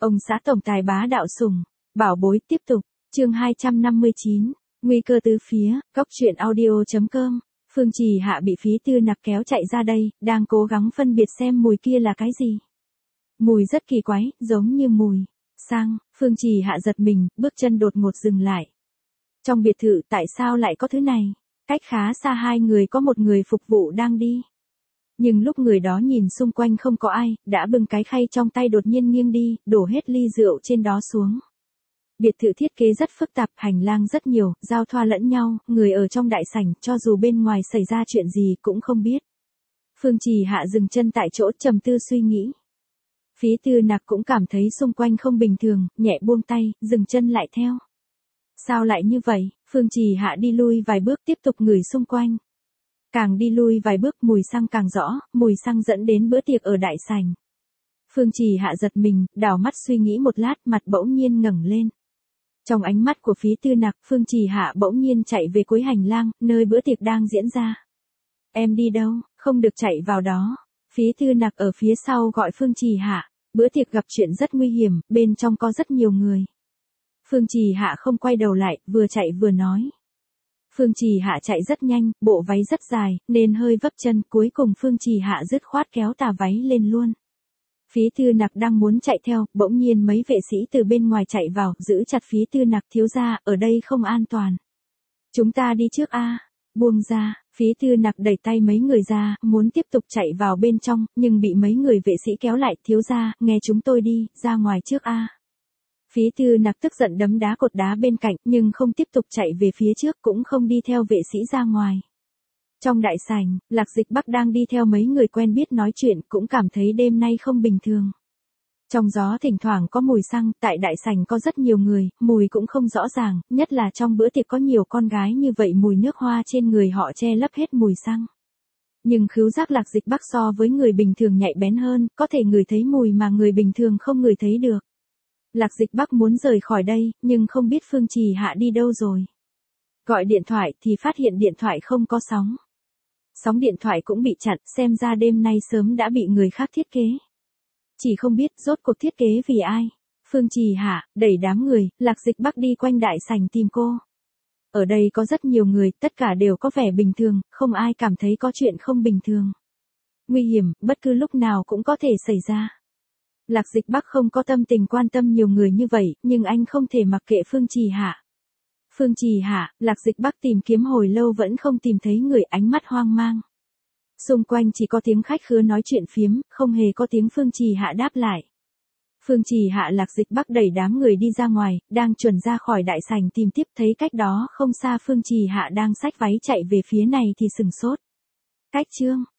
Ông xã tổng tài bá đạo sủng, bảo bối tiếp tục, chương 259, nguy cơ tứ phía, góc truyện audio.com. Phương Trì Hạ bị Phí Tư Nặc kéo chạy ra đây, đang cố gắng phân biệt xem mùi kia là cái gì. Mùi rất kỳ quái, giống như mùi xăng. Phương Trì Hạ giật mình, bước chân đột ngột dừng lại. Trong biệt thự tại sao lại có thứ này? Cách khá xa hai người có một người phục vụ đang đi. Nhưng lúc người đó nhìn xung quanh không có ai, đã bưng cái khay trong tay đột nhiên nghiêng đi, đổ hết ly rượu trên đó xuống. Biệt thự thiết kế rất phức tạp, hành lang rất nhiều, giao thoa lẫn nhau, người ở trong đại sảnh, cho dù bên ngoài xảy ra chuyện gì cũng không biết. Phương Trì Hạ dừng chân tại chỗ trầm tư suy nghĩ. Phí Tư Nặc cũng cảm thấy xung quanh không bình thường, nhẹ buông tay, dừng chân lại theo. Sao lại như vậy? Phương Trì Hạ đi lui vài bước tiếp tục ngửi xung quanh. Càng đi lui vài bước mùi xăng càng rõ, mùi xăng dẫn đến bữa tiệc ở đại sảnh. Phương Trì Hạ giật mình, đảo mắt suy nghĩ một lát, mặt bỗng nhiên ngẩng lên. Trong ánh mắt của Phí Tư Nặc, Phương Trì Hạ bỗng nhiên chạy về cuối hành lang, nơi bữa tiệc đang diễn ra. Em đi đâu, không được chạy vào đó. Phí Tư Nặc ở phía sau gọi Phương Trì Hạ, bữa tiệc gặp chuyện rất nguy hiểm, bên trong có rất nhiều người. Phương Trì Hạ không quay đầu lại, vừa chạy vừa nói. Phương Trì Hạ chạy rất nhanh, bộ váy rất dài, nên hơi vấp chân, cuối cùng Phương Trì Hạ dứt khoát kéo tà váy lên luôn. Phí Tư Nặc đang muốn chạy theo, bỗng nhiên mấy vệ sĩ từ bên ngoài chạy vào, giữ chặt Phí Tư Nặc, thiếu gia, ở đây không an toàn. Chúng ta đi trước a. Buông ra, Phí Tư Nặc đẩy tay mấy người ra, muốn tiếp tục chạy vào bên trong, nhưng bị mấy người vệ sĩ kéo lại, thiếu gia, nghe chúng tôi đi, ra ngoài trước a. Phí Tư Nặc tức giận đấm đá cột đá bên cạnh, nhưng không tiếp tục chạy về phía trước, cũng không đi theo vệ sĩ ra ngoài. Trong đại sảnh, Lạc Dịch Bắc đang đi theo mấy người quen biết nói chuyện, cũng cảm thấy đêm nay không bình thường. Trong gió thỉnh thoảng có mùi xăng, tại đại sảnh có rất nhiều người, mùi cũng không rõ ràng, nhất là trong bữa tiệc có nhiều con gái như vậy, mùi nước hoa trên người họ che lấp hết mùi xăng. Nhưng khứu giác Lạc Dịch Bắc so với người bình thường nhạy bén hơn, có thể ngửi thấy mùi mà người bình thường không ngửi thấy được. Lạc Dịch Bắc muốn rời khỏi đây, nhưng không biết Phương Trì Hạ đi đâu rồi. Gọi điện thoại thì phát hiện điện thoại không có sóng. Sóng điện thoại cũng bị chặn, xem ra đêm nay sớm đã bị người khác thiết kế. Chỉ không biết rốt cuộc thiết kế vì ai. Phương Trì Hạ đẩy đám người, Lạc Dịch Bắc đi quanh đại sảnh tìm cô. Ở đây có rất nhiều người, tất cả đều có vẻ bình thường, không ai cảm thấy có chuyện không bình thường. Nguy hiểm, bất cứ lúc nào cũng có thể xảy ra. Lạc Dịch Bắc không có tâm tình quan tâm nhiều người như vậy, nhưng anh không thể mặc kệ Phương Trì Hạ. Phương Trì Hạ, Lạc Dịch Bắc tìm kiếm hồi lâu vẫn không tìm thấy người, ánh mắt hoang mang. Xung quanh chỉ có tiếng khách khứa nói chuyện phiếm, không hề có tiếng Phương Trì Hạ đáp lại. Phương Trì Hạ Lạc Dịch Bắc đẩy đám người đi ra ngoài, đang chuẩn ra khỏi đại sảnh tìm tiếp, thấy cách đó không xa Phương Trì Hạ đang xách váy chạy về phía này thì sửng sốt. Cách chương